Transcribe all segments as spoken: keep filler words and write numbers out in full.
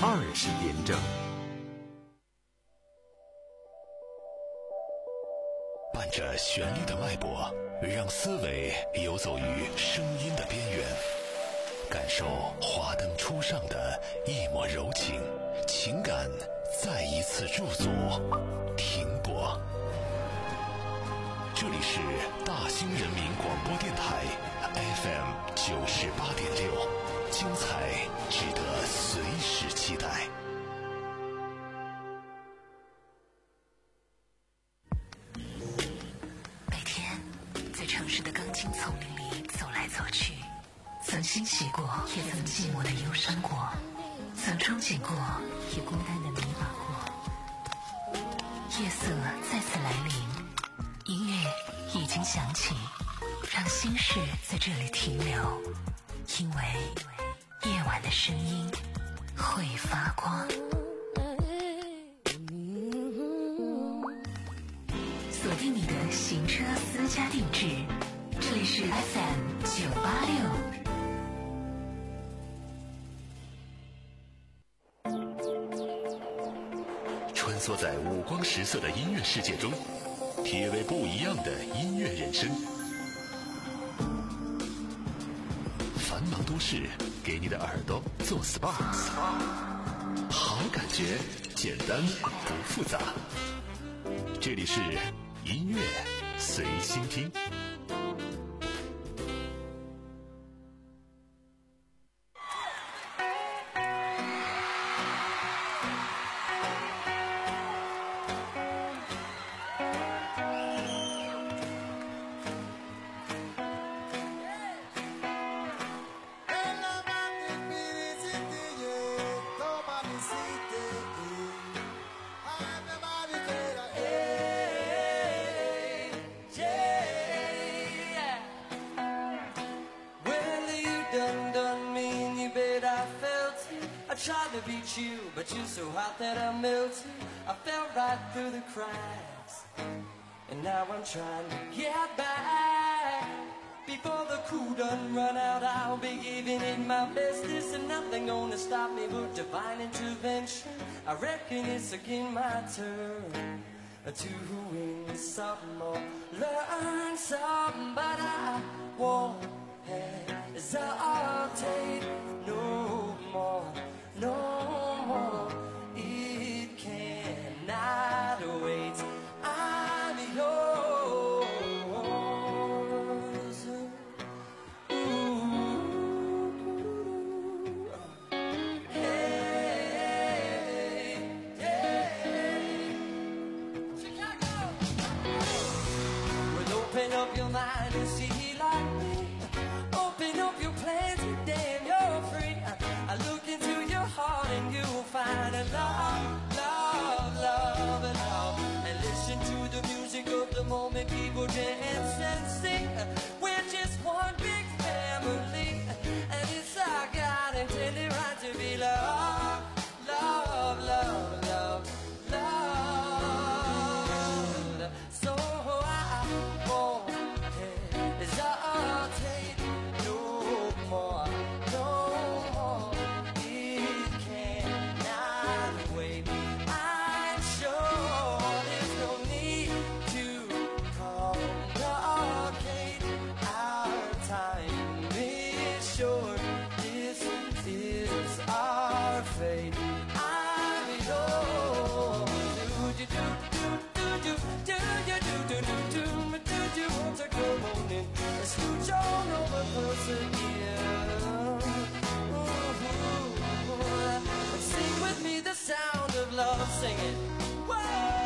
二十点整。 伴着旋律的脉搏，让思维游走于声音的边缘，感受华灯初上的一抹柔情，情感再一次驻足停泊。这里是大兴人民广播电台 F M 九十八点六，精彩值得随时期待。 每天在城市的钢筋丛林里走来走去，曾欣喜过，也曾寂寞的忧伤过，曾憧憬过，也孤单的迷茫过。夜色再次来临，音乐已经响起，让心事在这里停留，因为夜晚的声音会发光。锁定你的行车私家定制，这里是 F M 九八六。 穿梭在五光十色的音乐世界中，体味不一样的音乐人生。繁忙都市给你的耳朵做 S P A， 好感觉简单不复杂。这里是音乐随心听。 Tried to beat you, but you're so hot that I melted. I fell right through the cracks, and now I'm trying to get back. Before the cool done run out, I'll be giving it my best. This and nothing gonna stop me but divine intervention. I reckon it's again my turn to win some more, learn some, but I won't hesitate no more. No more, it cannot wait. I'm yours. Ooh. Hey, hey. Chicago. Well, open up your mind and see like me. Open up your plans and damn, you're free. I look into your heart and you'll find a love, love, love, and love. And listen to the music of the moment, people dance and sing. We're just one big family, and it's our God intended right to be loved, love, love, love, loved. So I won't hesitate no more, no more. Fate. I'm yours. Do do do do do do you do do do do do you want to come on in and scooch on over closer here? Sing with me the sound of love, sing it. Whoa.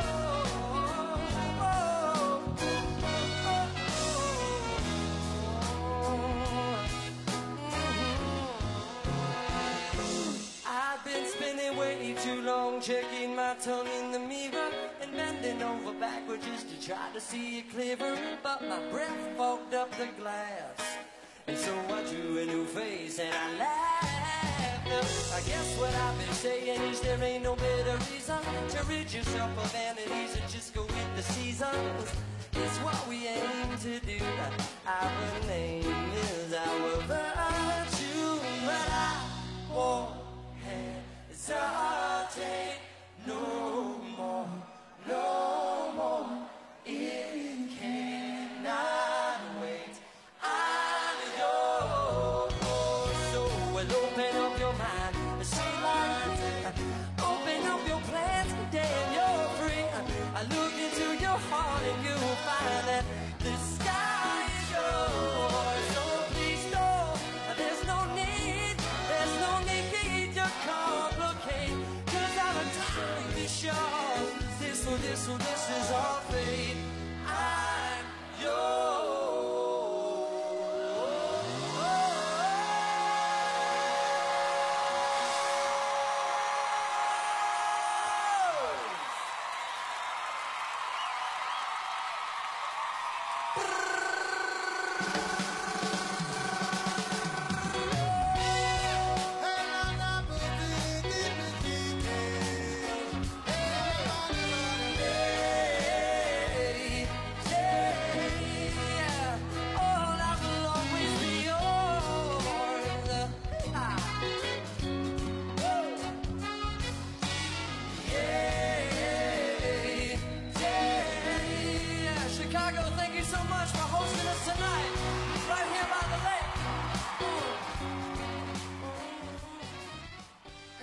I've been spending way too long checking my tongue in the mirror and bending over backwards just to try to see it clearer. But my breath fogged up the glass, and so I drew a new face and I laughed. I guess what I've been saying is there ain't no better reason to rid yourself of vanities and just go with the seasons. It's what we aim to do. Our name is our virtue, but I won't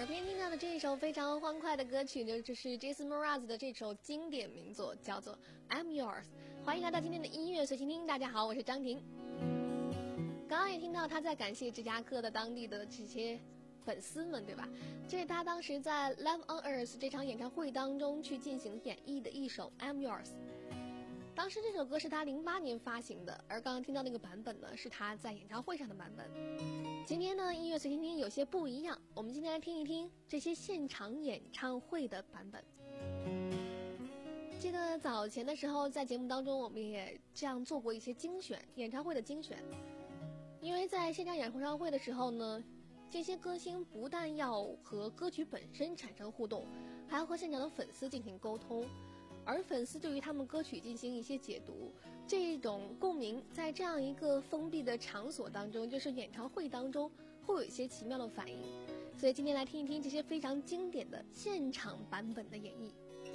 天听到的这一首非常欢快的歌曲呢，就是 Jason Mraz 的这首经典名作，叫做 I'm Yours。 欢迎来到今天的音乐随心听，大家好，我是张婷。刚刚也听到他在感谢芝加哥的当地的这些粉丝们，对吧？这是他当时在 Live on Earth 这场演唱会当中去进行演绎的一首 I'm Yours。 当时这首歌是他零八年发行的，而刚刚听到那个版本呢，是他在演唱会上的版本。今天呢，音乐随心听有些不一样，我们今天来听一听这些现场演唱会的版本。记得早前的时候，在节目当中我们也这样做过一些精选，演唱会的精选。因为在现场演唱会的时候呢，这些歌星不但要和歌曲本身产生互动，还要和现场的粉丝进行沟通，而粉丝对于他们歌曲进行一些解读，这种共鸣在这样一个封闭的场所当中，就是演唱会当中，会有一些奇妙的反应。所以今天来听一听这些非常经典的现场版本的演绎。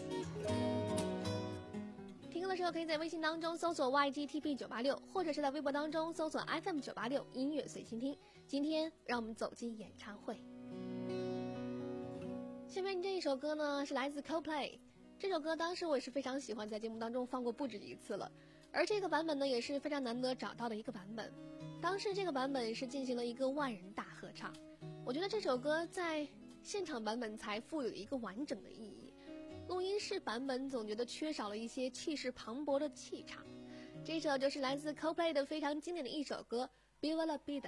听歌的时候可以在微信当中搜索 Y G T P 九八六， 或者是在微博当中搜索 F M 九八六 音乐随心听。今天让我们走进演唱会。下面这一首歌呢是来自 Coldplay， 这首歌当时我也是非常喜欢，在节目当中放过不止一次了，而这个版本呢也是非常难得找到的一个版本。当时这个版本是进行了一个万人大合唱，我觉得这首歌在现场版本才富有一个完整的意义，录音室版本总觉得缺少了一些气势磅礴的气场。这首就是来自 Coldplay 的非常经典的一首歌 Viva la Vida。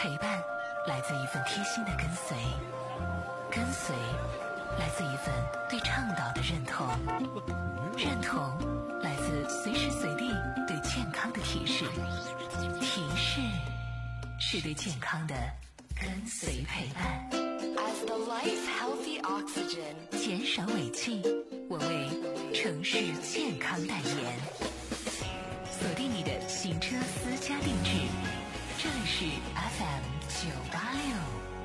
陪伴来自一份贴心的跟随，跟随来自一份对倡导的认同，认同来自随时随地对健康的提示，提示是对健康的跟随陪伴。 As the life healthy oxygen， 减少尾气，我为城市健康代言。锁定你的行车私家定制，这里是 F M 九八六。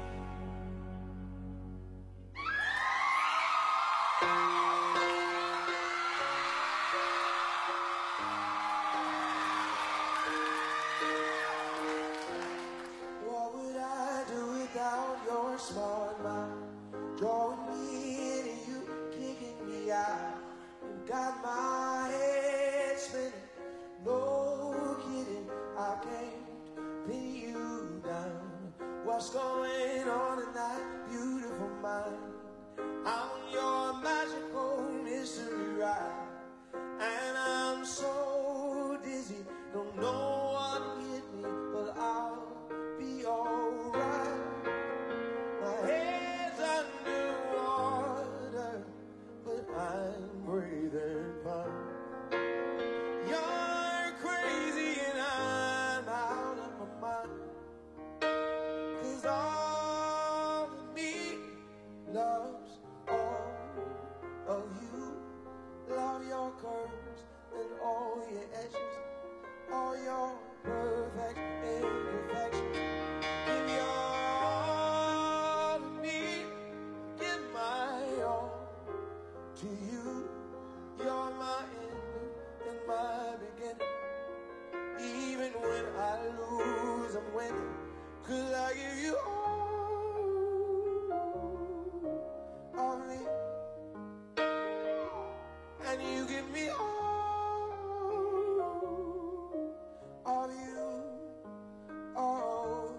What would I do without your smart mind? Drawing me in and you kicking me out. You got my head spinning. No kidding, I can't pin you down. What's going on in that beautiful mind? I'm on your magical mystery ride, and I'm so dizzy, don't know what hit me, but I'll be alright. My head's underwater, but I'm breathing fine. You're crazy and I'm out of my mind, 'cause all of me loves all of you. Love your curves and all your edges, all your perfect imperfections. Give your all to me, give my all to you. You're my end and my beginning. Even when I lose, I'm winning, 'cause I give you all of me, and you give me all of you. Oh,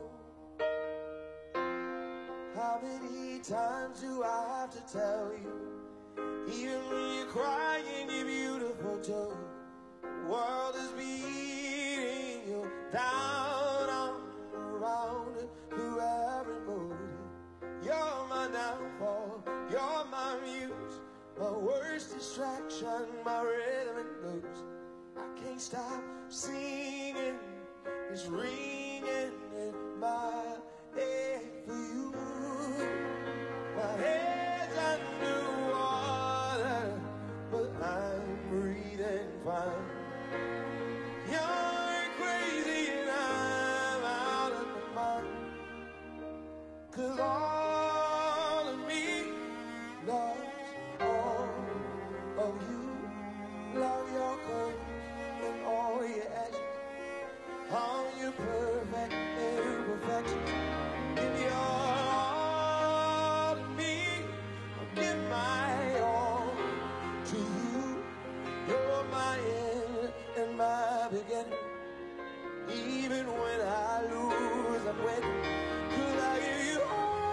how many times do I have to tell you, even when you're crying, you're beautiful too. The world is beating you down, on, around, through every mood. You're my downfall, you're my muse, my worst distraction, my rhythm and blues. I can't stop singing, it's ringing in my head for you. My head's underwater, but I'm breathing fine. You're crazy and I'm out of my mind, 'cause all of me loves all of you. Love your curves and all your edges, all your perfect imperfections. Give your all to me, I'll give my all to you. You're my end and my beginning. Even when I lose, I'm winning, 'cause I give you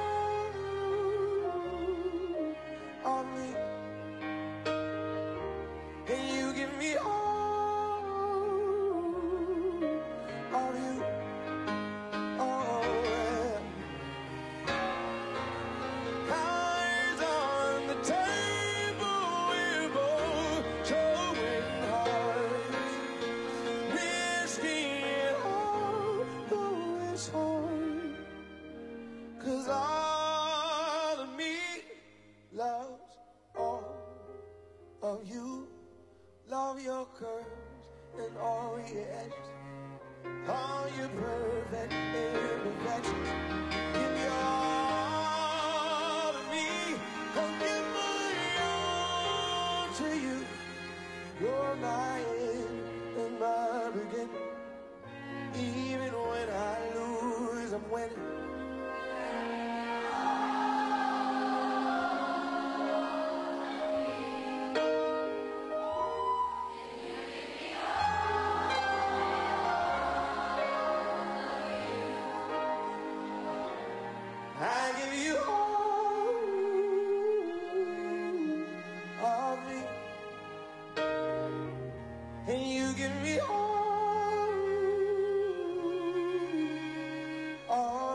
all of me, and you give me all of you. Oh, yeah. Cards on the table, we're both showing hearts, risking it all, though it's hard, 'cause all of me loves all of you. Love your curves and all your edges, all your perfect imperfections. Give me all of me, I'll give my all to you. You're my end and my beginning. Even when I lose, I'm winning. I give you all of me, and you give me all, all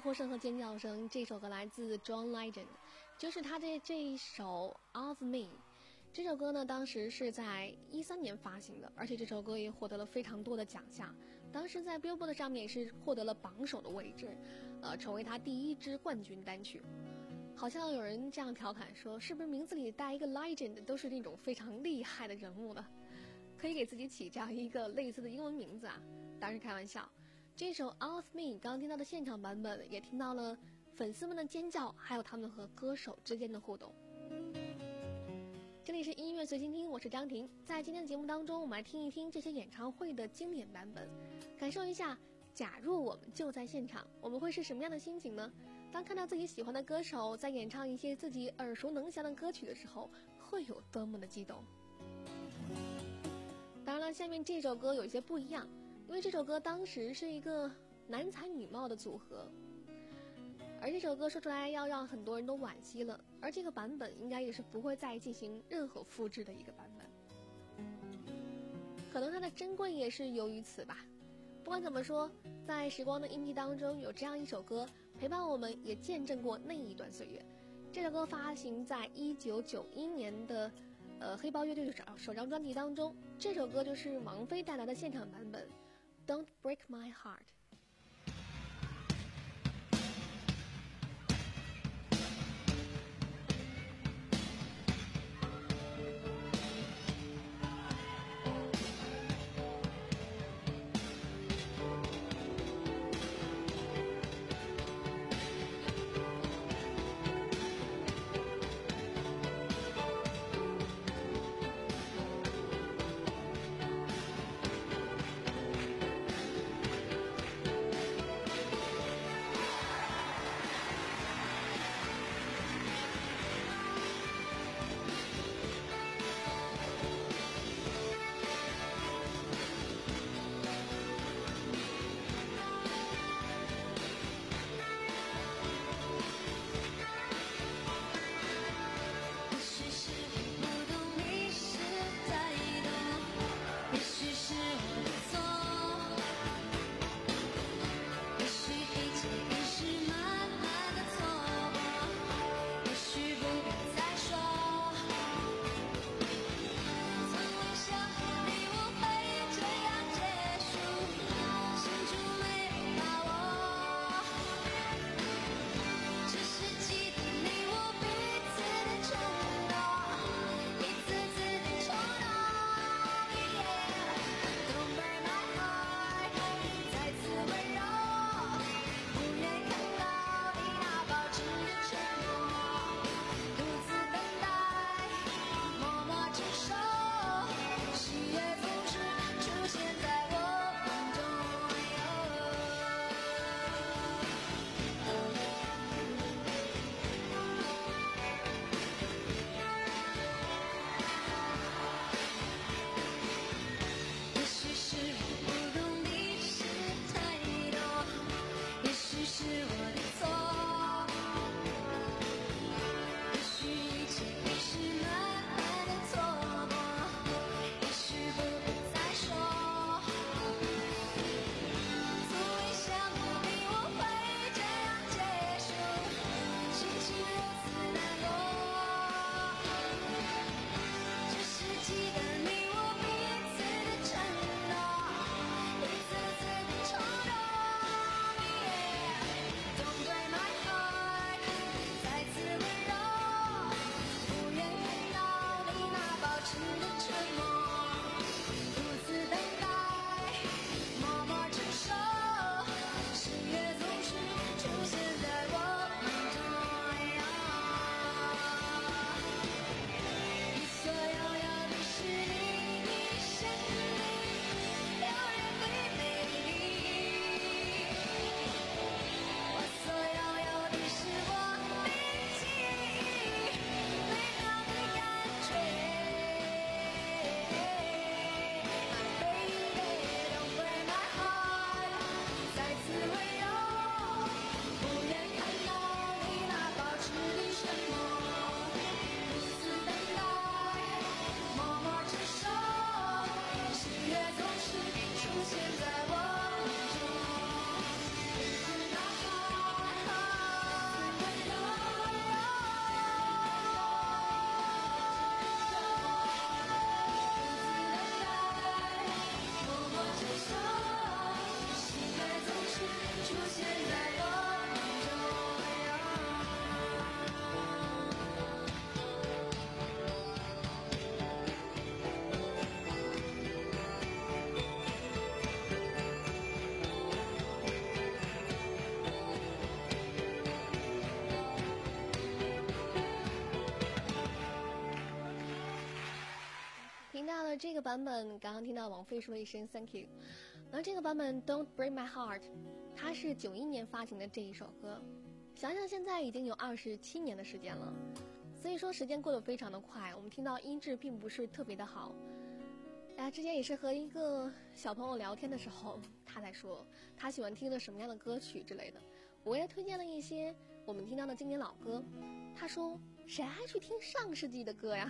呼声和尖叫声。这首歌来自 John Legend， 就是他的这一首 Of Me。这首歌呢，当时是在一三年发行的，而且这首歌也获得了非常多的奖项。当时在 Billboard 上面也是获得了榜首的位置，呃，成为他第一支冠军单曲。好像有人这样调侃说，是不是名字里带一个 legend 都是那种非常厉害的人物呢？可以给自己起这样一个类似的英文名字啊？当然是开玩笑。这首 Of Me 刚听到的现场版本，也听到了粉丝们的尖叫，还有他们和歌手之间的互动。这里是音乐随心听，我是张婷。在今天的节目当中，我们来听一听这些演唱会的经典版本，感受一下假如我们就在现场，我们会是什么样的心情呢？当看到自己喜欢的歌手在演唱一些自己耳熟能详的歌曲的时候，会有多么的激动。当然了，下面这首歌有一些不一样，因为这首歌当时是一个男才女貌的组合，而这首歌说出来要让很多人都惋惜了，而这个版本应该也是不会再进行任何复制的一个版本，可能它的珍贵也是由于此吧。不管怎么说，在时光的印记当中有这样一首歌陪伴我们，也见证过那一段岁月。这首歌发行在一九九一年的呃黑豹乐队的首张专辑当中，这首歌就是王菲带来的现场版本 Don't Break My Heart。 版本刚刚听到王菲说了一声 Thank you， 而这个版本 Don't Break My Heart， 它是九一年发行的这一首歌，想想现在已经有二十七年的时间了，所以说时间过得非常的快，我们听到音质并不是特别的好。哎呀，之前也是和一个小朋友聊天的时候，他在说他喜欢听的什么样的歌曲之类的，我也推荐了一些我们听到的经典老歌，他说谁还去听上世纪的歌呀？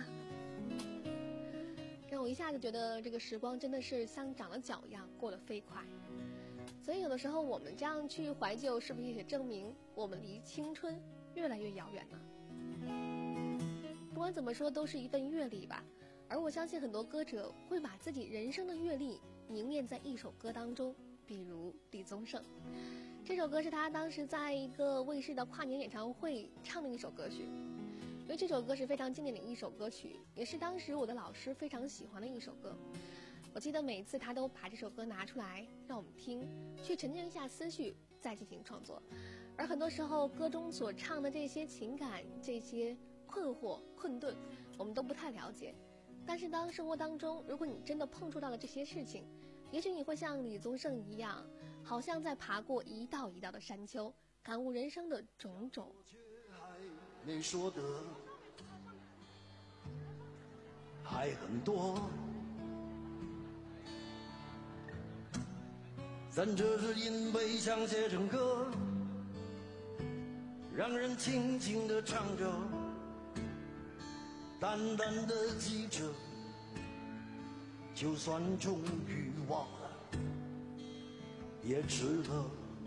让我一下就觉得这个时光真的是像长了脚一样过得飞快。所以有的时候我们这样去怀旧，是不是也证明我们离青春越来越遥远呢？不管怎么说，都是一份阅历吧。而我相信很多歌者会把自己人生的阅历凝练在一首歌当中，比如李宗盛。这首歌是他当时在一个卫视的跨年演唱会唱的一首歌曲，因为这首歌是非常经典的一首歌曲，也是当时我的老师非常喜欢的一首歌。我记得每次他都把这首歌拿出来让我们听，去沉淀一下思绪，再进行创作。而很多时候歌中所唱的这些情感，这些困惑困顿，我们都不太了解。但是当生活当中，如果你真的碰触到了这些事情，也许你会像李宗盛一样，好像在爬过一道一道的山丘，感悟人生的种种。 没说的还很多，咱这是因为想写成歌，让人轻轻地唱着，淡淡的记着，就算终于忘了也值得。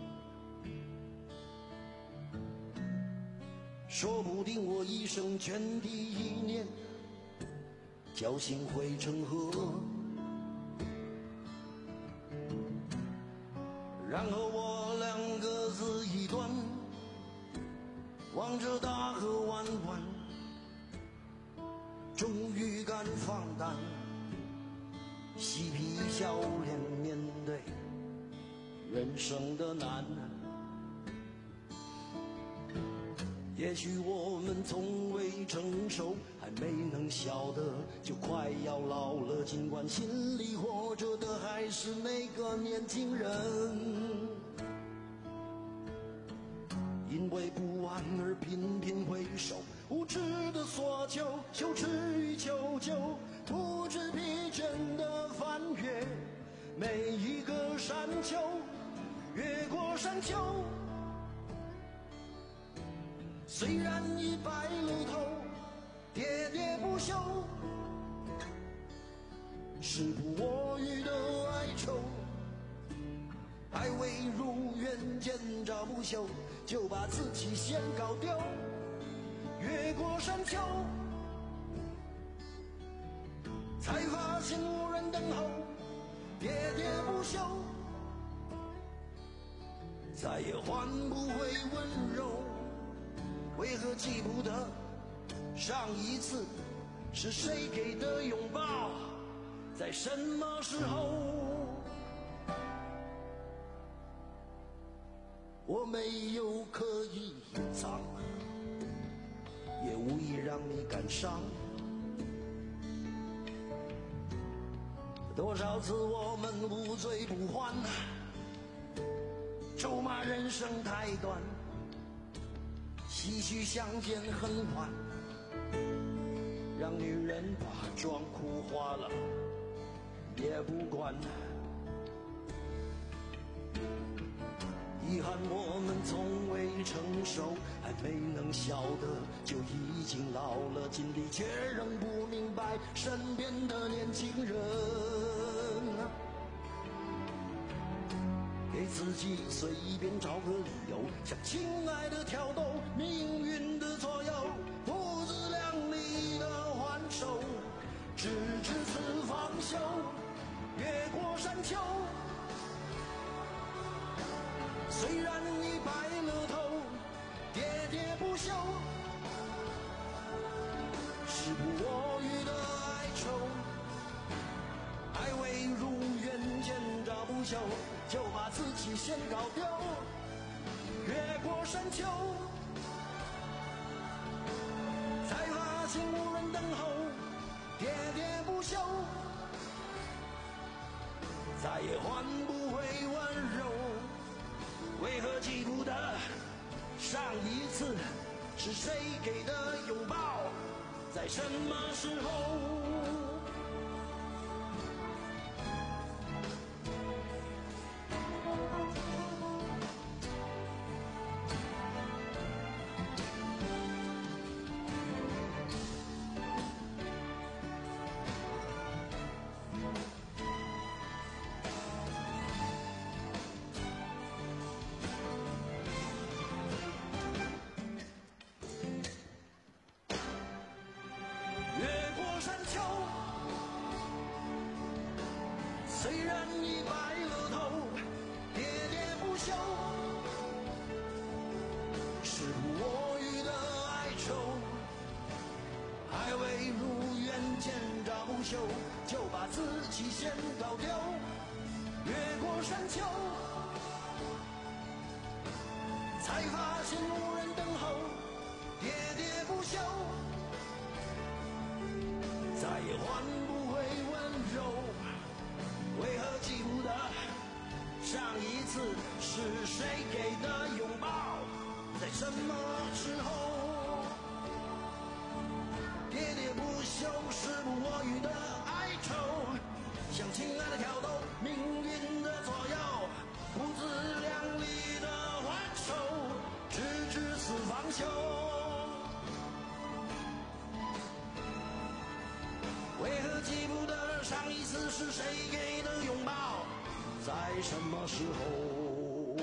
说不定我一生涓滴一念，侥幸汇成河，然后我俩各自一端，望着大河弯弯，终于敢放胆，嬉皮笑脸面对人生的难。也许我们从未成熟，还没能晓得就快要老了，尽管心里活着的还是那个年轻人。因为不安而频频回首，无知的索求，羞耻与求救，不知疲倦的翻越每一个山丘，越过山丘。虽然已白了头，喋喋不休，时不我予的哀愁，还未如愿见着不朽，就把自己先搞丢。越过山丘，才发现无人等候，喋喋不休，再也换不回温柔。为何记不得上一次是谁给的拥抱，在什么时候？我没有刻意隐藏，也无意让你感伤。多少次我们无醉不欢，咒骂人生太短，唏嘘相见恨晚，让女人把妆哭花了也不管。遗憾我们从未成熟，还没能晓得就已经老了，尽力却仍不明白身边的年轻人。给自己随便找个理由，向亲爱的挑逗，命运的左右，不自量力的还手，直至此方休。越过山丘，虽然已白了头，喋喋不休，时不我予的哀愁，还未如愿见着不朽，就把自己先搞丢。越过山丘，才发现无人等候，喋喋不休， 再也换不回温柔。为何记不得上一次是谁给的拥抱，在什么时候？虽然已白了头，喋喋不休，时不我予的哀愁，还未如愿见着不朽，就把自己先搞丢。越过山丘，才发现无人等候，喋喋不休，再也换不回温柔。为何记不得上一次是谁给的拥抱，在什么时候？喋喋不休，时不我予的哀愁，向亲爱的挑逗，命运的左右，不自量力的还手，直至死方休。为何记不得上一次是谁给的拥抱，在什么时候？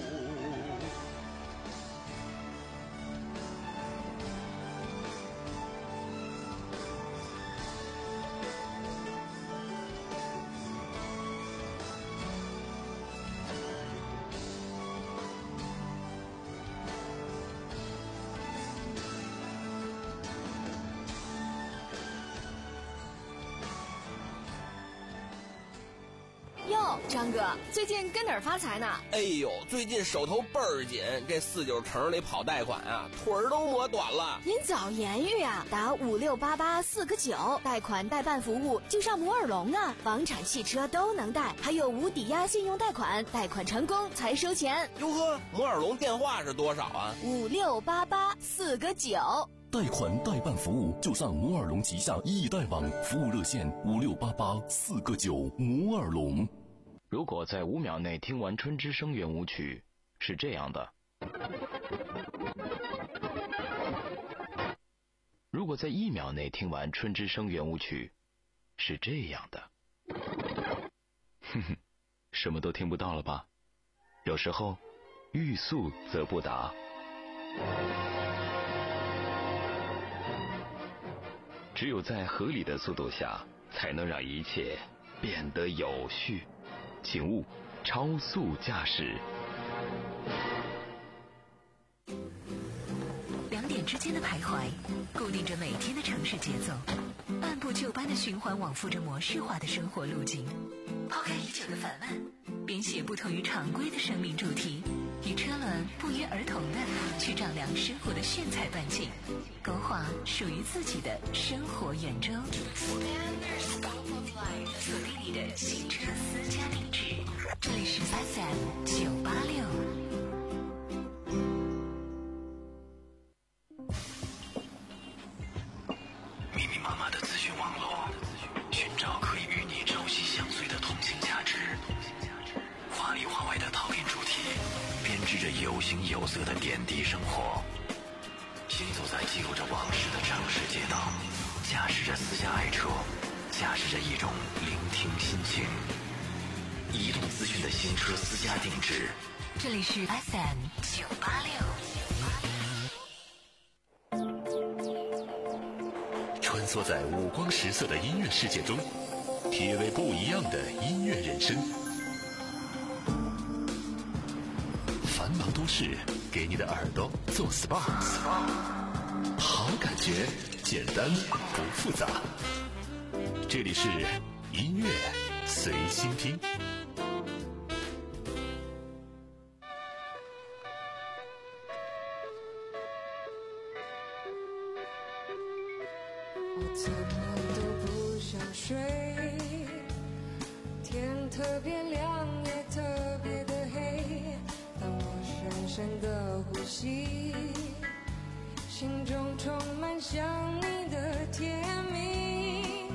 哟，张哥，最近跟哪儿发财呢？ 哎呦，最近手头倍儿紧，这四九城里跑贷款啊，腿儿都磨短了。 您早言语啊，打五六八八四个九，贷款代办服务就上摩尔龙啊，房产、汽车都能贷，还有无抵押信用贷款，贷款成功才收钱。 哟呵，摩尔龙电话是多少啊？ 五六八八四个九。 贷款代办服务就上摩尔龙旗下易贷网，服务热线五六八八四个九。摩尔龙。 如果在五秒内听完春之声圆舞曲，是这样的；如果在一秒内听完春之声圆舞曲，是这样的。哼哼，什么都听不到了吧？有时候，欲速则不达。只有在合理的速度下，才能让一切变得有序。请勿超速驾驶。 两点之间的徘徊，固定着每天的城市节奏，按部就班的循环往复着模式化的生活路径。抛开已久的烦闷，编写不同于常规的生命主题，与车轮不约而同的去丈量生活的炫彩半径，勾画属于自己的生活圆周。锁定你的新车私家定制，这里是 F M 九八六。 密密麻麻的资讯网络，寻找可以与你朝夕相随的通信价值。话里话外的讨论主题，编织着有形有色的点滴生活。行走在记录着往事的城市街道，驾驶着私家爱车，驾驶着一种聆听心情。移动资讯的新车私家定制， 这里是 F M 九八六。 穿梭在五光十色的音乐世界中，体味不一样的音乐人生。繁忙都市，给你的耳朵做 S P A， 好感觉，简单不复杂。这里是音乐随心听。 我怎么都不想睡，天特别亮也特别的黑，当我深深的呼吸，心中充满想你的甜蜜，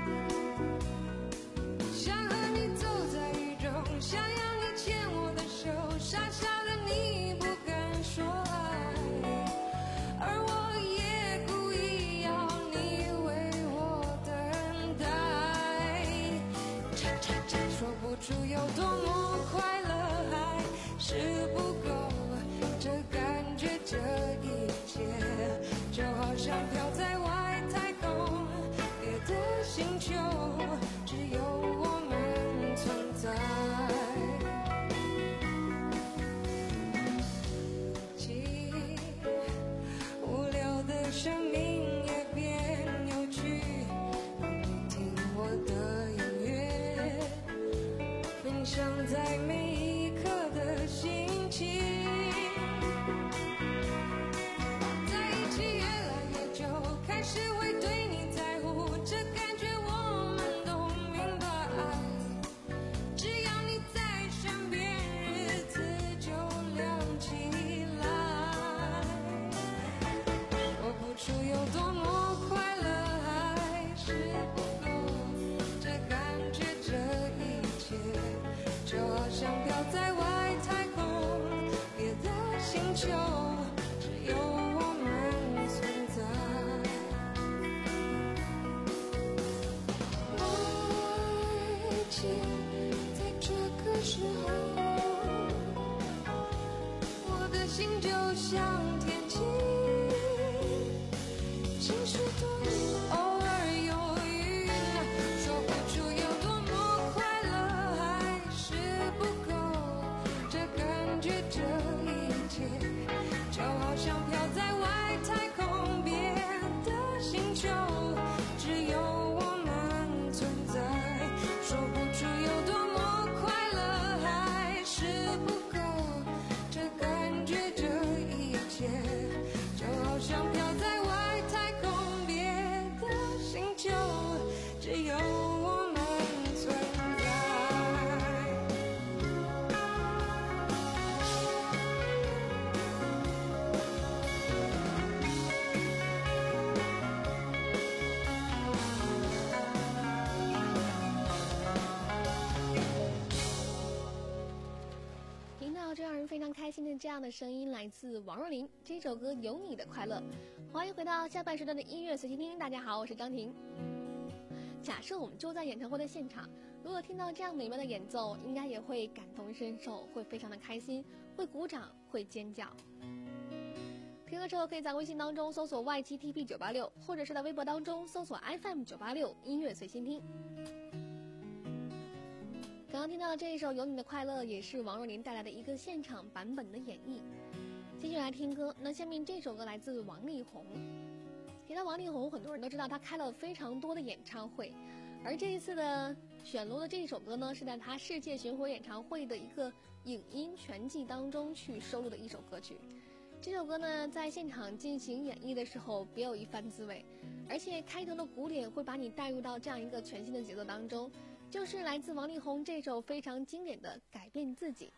想和你走在雨中，想要你牵我的手，傻傻的你不敢说爱，而我也故意要你为我等待，说不出有多么快乐，还是不够，这感觉这一切就好像飘在外太空，别的星球只有我们存在。既无聊的生命也变有趣，让你听我的音乐，分享在每一刻的心情。在一起越来越久，开始会对你在乎，这感觉我们都明白。只要你在身边，日子就亮起来。说不出有多么快乐，还是不够，这感觉这一切就好像飘在外太空，别的星球只有我们存在。爱情在这个时候，我的心就像天气，晴时多云，偶尔有雨，说不出有多么快乐，还是不够，这感觉这一切就好像飘在外太空，别的星球只有我们存在，说不出有多么快乐，还是不够，这感觉这一切就好像飘在外太空，别的星球只有我们存在。 听到这让人非常开心的这样的声音，来自王若琳，这首歌《有你的快乐》。欢迎回到下半时段的音乐随心听，大家好，我是张婷。假设我们就在演唱会的现场，如果听到这样美妙的演奏，应该也会感同身受，会非常的开心，会鼓掌，会尖叫。听歌之后可以在微信当中搜索 Y G T P 九八六，或者是在微博当中搜索 F M 九八六音乐随心听。刚刚听到的这一首《有你的快乐》也是王若琳带来的一个现场版本的演绎。继续来听歌，那下面这首歌来自王力宏。提到王力宏，很多人都知道他开了非常多的演唱会，而这一次的选录的这一首歌呢，是在他世界巡回演唱会的一个影音全季当中去收录的一首歌曲。这首歌呢，在现场进行演绎的时候别有一番滋味，而且开头的鼓点会把你带入到这样一个全新的节奏当中，就是来自王力宏这首非常经典的《改变自己》。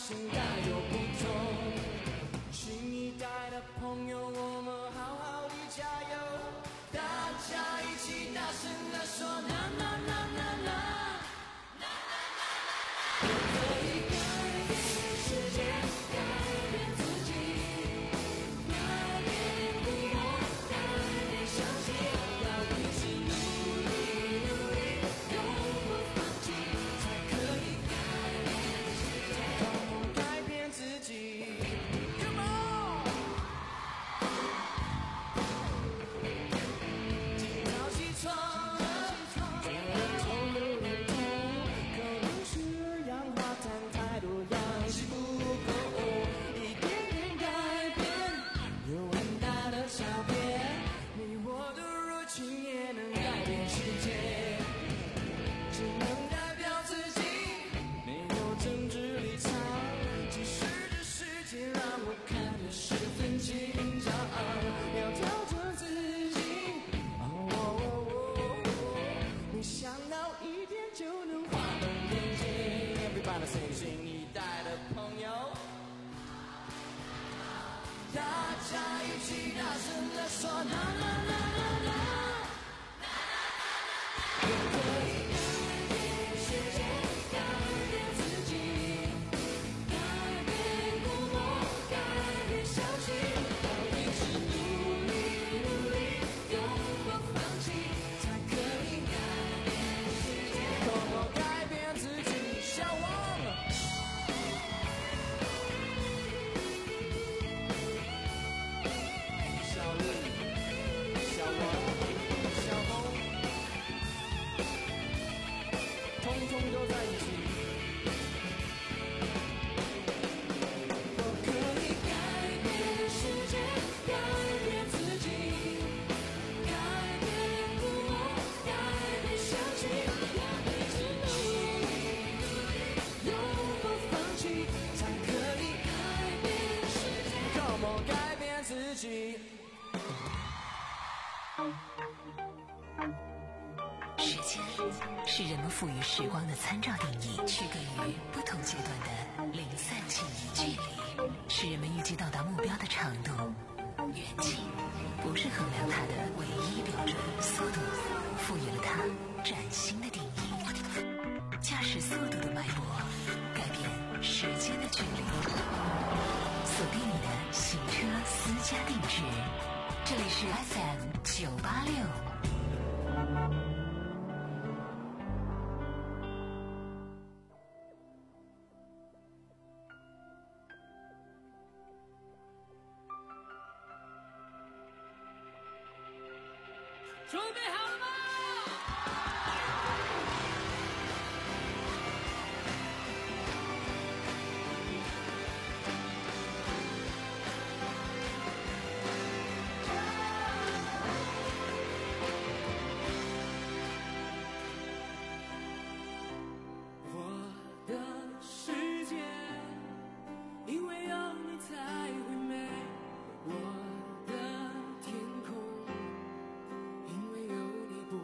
现在有不同。新一代的朋友，我们好好的加油，大家一起大声地说啦啦啦啦啦。我可以改变世界，改变自己，改变父母，改变相信，要一直努力努力，永不放弃，才可以改变世界，改变自己。Come on！ 今早起床了，觉得头有点痛，可能是二氧化碳太多，氧气不够，一点点改变有很大的差别。你我的热情也能改变世界，只能代表自己，没有政治立场。即使这世界让我看得十分紧张，要调整自己。哦哦哦哦，没想到一点就能画龙点睛。Everybody say 新一代的朋友，大家一起大声地说啦啦啦啦啦。我可以改变世界，改变自己，改变父母，改变相信，要一直努力努力，永不放弃，才可以改变世界。Come on，改变自己，小王。小绿、小王、小红，通通都在一起。我可以改变世界，改变自己，改变父母，改变相信，要一直努力努力，永不放弃，才可以改变世界。Come on，改变自己。 时间是人们赋予时光的参照定义，区隔于不同阶段的零散记忆。距离是人们预计到达目标的长度，远近不是衡量它的唯一标准。速度赋予了它崭新的定义，驾驶速度的脉搏改变时间的距离。锁定你的行车私家定制，这里是 F M 九八六。 准备好了吗？我的世界，因为有你才会美。我的天空，因为有你不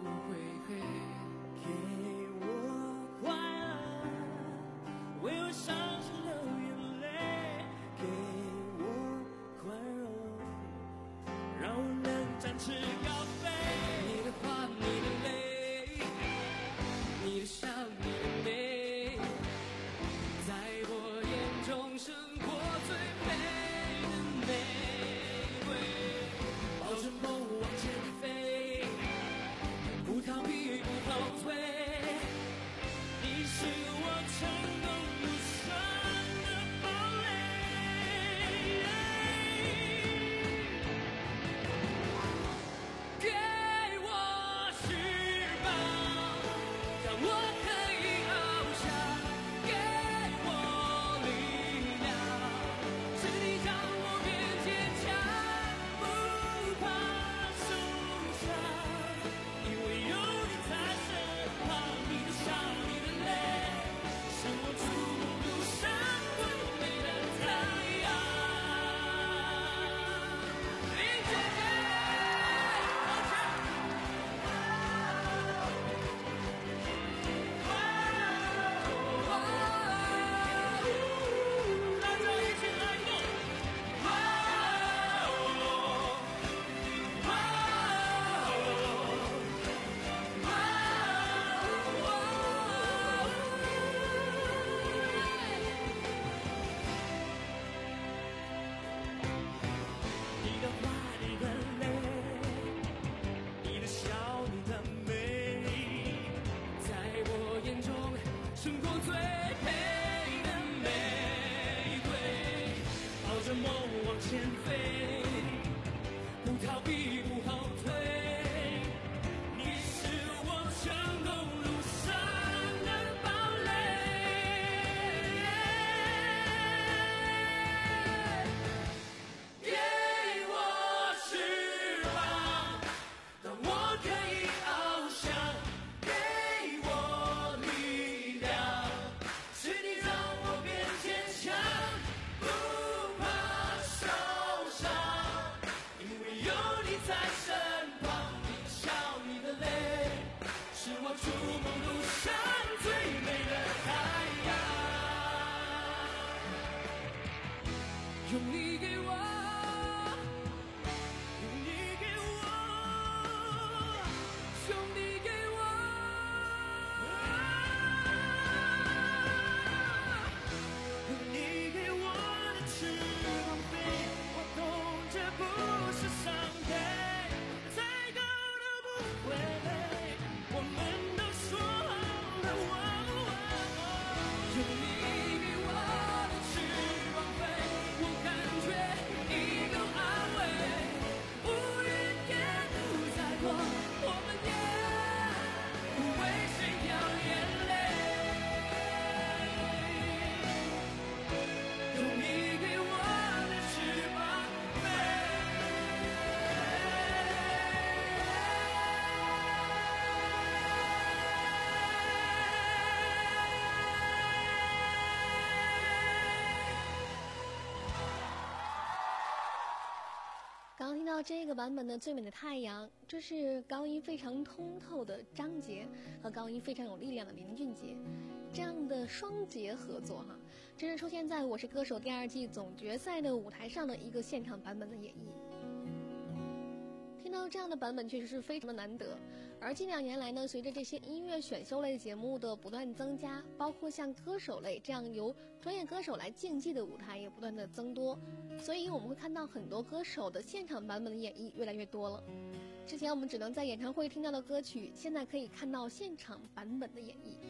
到这个版本的《最美的太阳》，这是高音非常通透的张杰和高音非常有力量的林俊杰这样的双杰合作哈，这是出现在《我是歌手》第二季总决赛的舞台上的一个现场版本的演绎。听到这样的版本确实是非常的难得，而近两年来呢，随着这些音乐选秀类节目的不断增加，包括像歌手类这样由专业歌手来竞技的舞台也不断的增多，所以我们会看到很多歌手的现场版本的演绎越来越多了。之前我们只能在演唱会听到的歌曲，现在可以看到现场版本的演绎。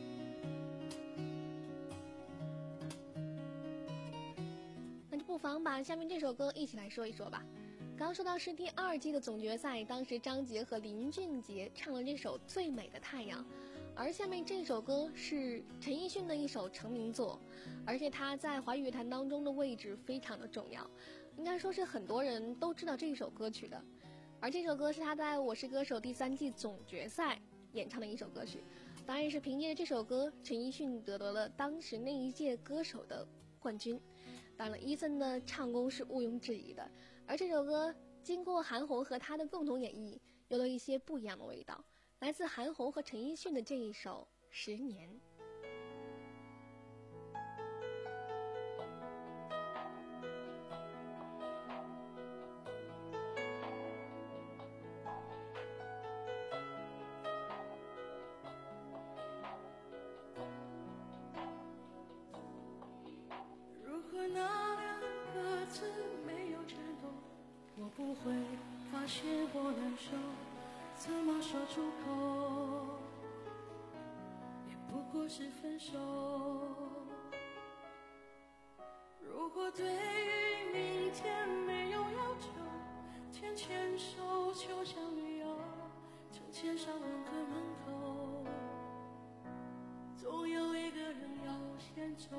那就不妨把下面这首歌一起来说一说吧。刚刚说到是第二季的总决赛，当时张杰和林俊杰唱了这首《最美的太阳》，而下面这首歌是陈奕迅的一首成名作，而且他在华语乐坛当中的位置非常的重要，应该说是很多人都知道这首歌曲的。而这首歌是他在《我是歌手》第三季总决赛演唱的一首歌曲，当然是凭借着这首歌，陈奕迅得得了当时那一届歌手的冠军。当然了，伊森的唱功是毋庸置疑的，而这首歌经过韩红和他的共同演绎，有了一些不一样的味道，来自韩红和陈奕迅的这一首《十年》。 不会发现我难受，怎么说出口，也不过是分手。如果对于明天没有要求，牵牵手就像旅游，成千上万个门口，总有一个人要先走。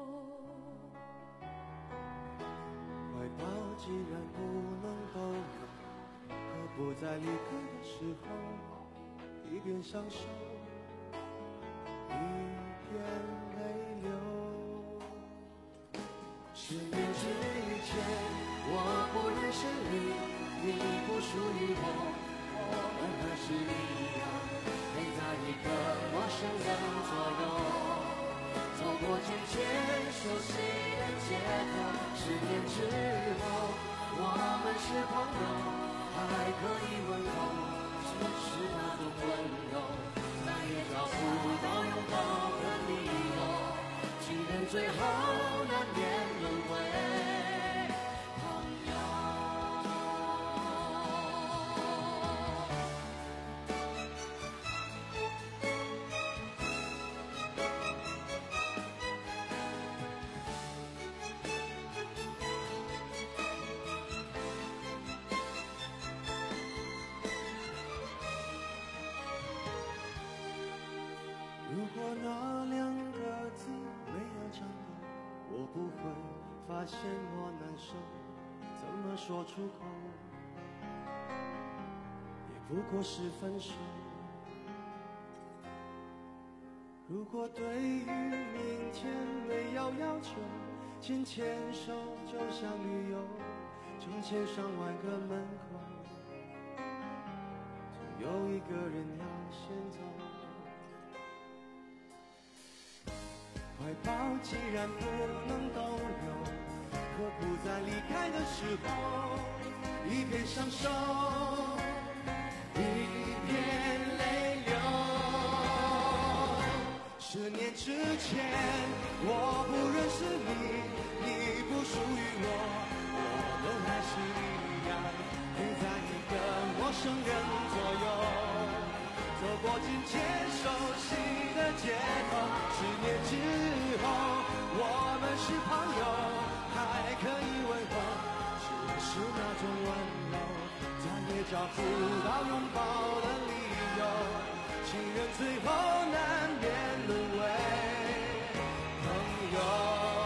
怀抱既然不能都有，何不在离开的时候，一边享受，一边泪流。十年之前，我不认识你，你不属于我，我们还是一样，陪在一个陌生人左右。走过渐渐熟悉的街头，十年之后，我们是朋友，还可以问候，只是那种温柔，再也找不到拥抱的理由。情人最后难免沦为朋友。如果那两个字没有唱够，我不会发现我难受，怎么说出口，也不过是分手。如果对于明天没有要求，牵牵手就像旅游，成千上万个门口，总有一个人要先走。怀抱既然不能都有，何不在离开的时候，一边享受，一边泪流。十年之前，我不认识你，你不属于我，我们还是一样，陪在一个陌生人左右。走过尽牵手悉的街头，十年之后，我们是朋友，还可以问候，只是那种温柔，再也找不到拥抱的理由。情人最后难免沦为朋友。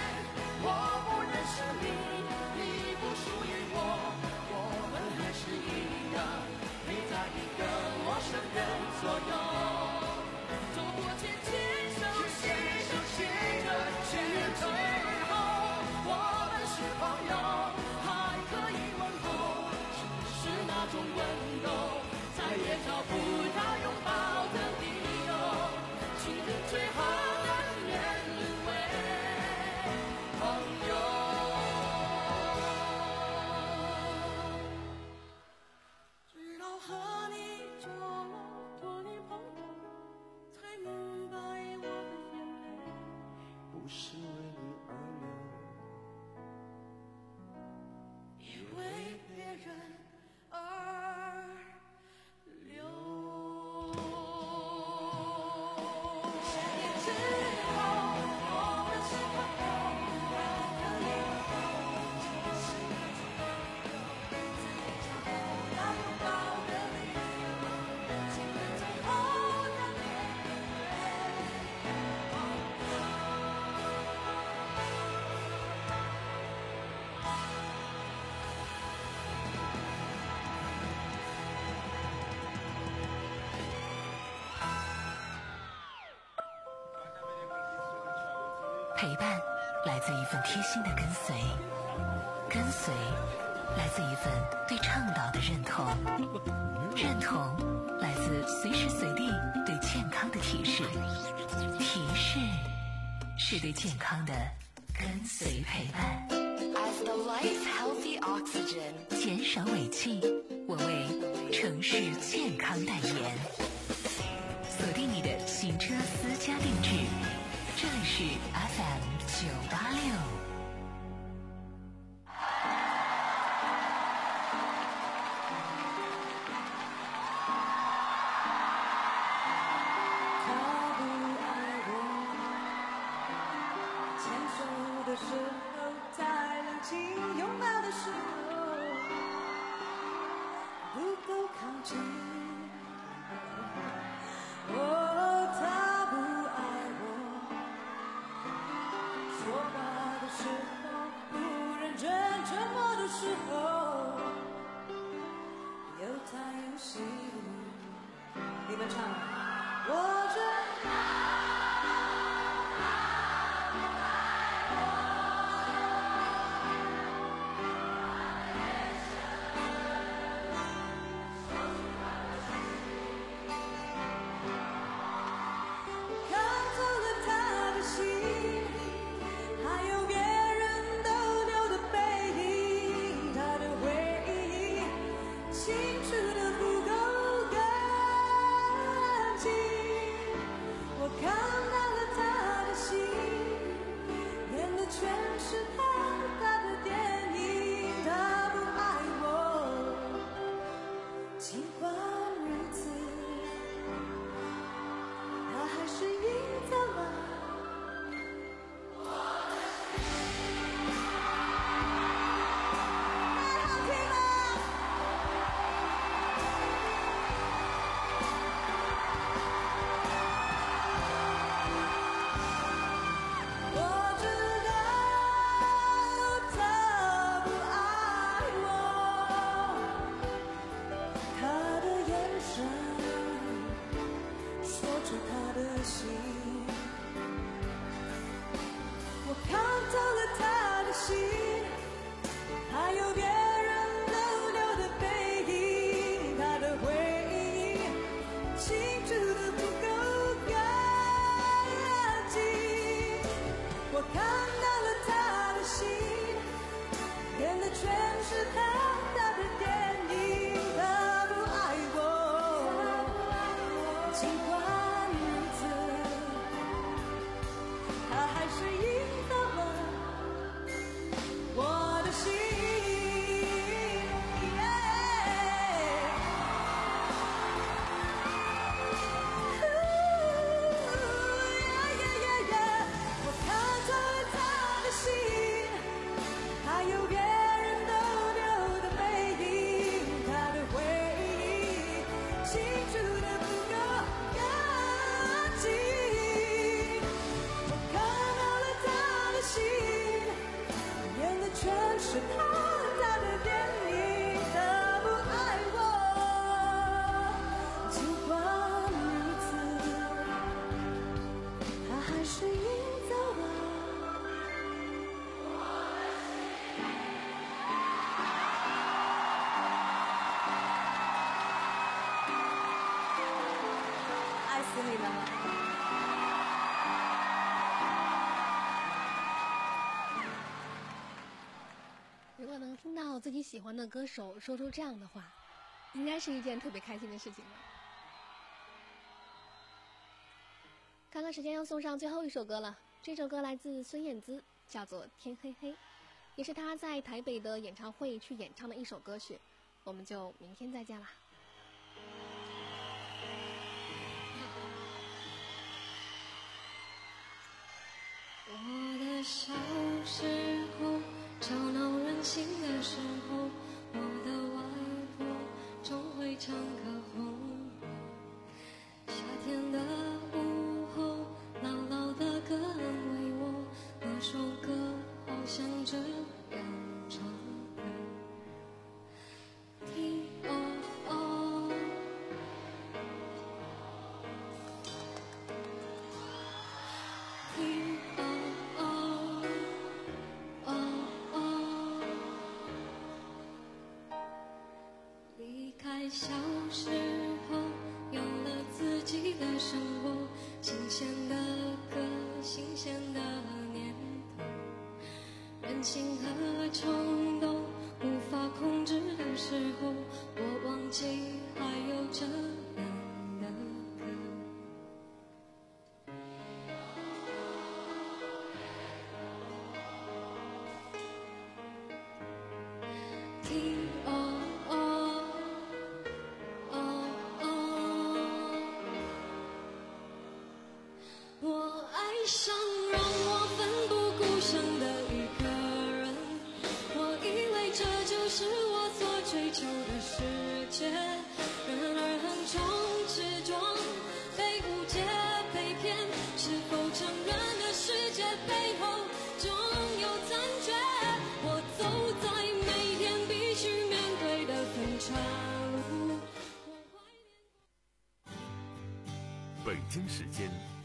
是一不是为你而流， 也为别人而流。十年之后，我们是朋友，还可以拥有是那种朋友，自己找不到拥抱的理由，情人最后难免陪伴来自一份贴心的跟随，跟随来自一份对倡导的认同，认同来自随时随地对健康的提示，提示是对健康的跟随陪伴。 As the life healthy oxygen， 减少尾气，我为城市健康代言。锁定你的行车私家定制，这里是 F M 九八六。 他不爱我，牵手的时候，在冷清拥抱的时候，不够靠近。哦，他不爱我，说话的时候，不认真，沉默的时候，有他有心。你们唱。我知看透了他的心，还有别人逗留的背影，他的回忆清楚的不够干净。我看到了他的心，演的全是他他的电影。他不爱我，尽管如此，他还是营造了我的心。太好听了。我知道他不爱我，他的眼神说出他的心。我看透了他的心，还有别人逗留的背影，他的回忆清楚的不够干净。我看到了他的心，演的全是他他的电影。他不爱我，尽管如此，他还是赢得了我的心。我看透了他的心，还有别人逗留的背影，他的回忆清楚的不够干净。我看到了他的心，演的全是他他的电影。他不爱我，尽管如此，他还是营造了爱死你了。 如果能听到自己喜欢的歌手说出这样的话，应该是一件特别开心的事情吧。看看时间，要送上最后一首歌了。 这首歌来自孙燕姿，叫做《天黑黑》，也是她在台北的演唱会去演唱的一首歌曲。我们就明天再见啦。 我的小时候，吵闹任性的时候，我的外婆总会唱歌哄我。夏天的午后，牢牢的歌安慰我，那首歌好像这样唱的。听哦哦，听哦哦哦哦，离开小时候，有了自己的生活，新鲜的歌，新鲜的念头，任性和冲动无法控制的时候，我忘记还有这样的歌。听哦哦哦哦，我爱上让我奋不顾身的一个人，我以为这就是我所追求的世界，然而横冲直撞，被误解被骗，是否承认的世界背后总有残缺？我走在每天必须面对的分岔路。 北京时间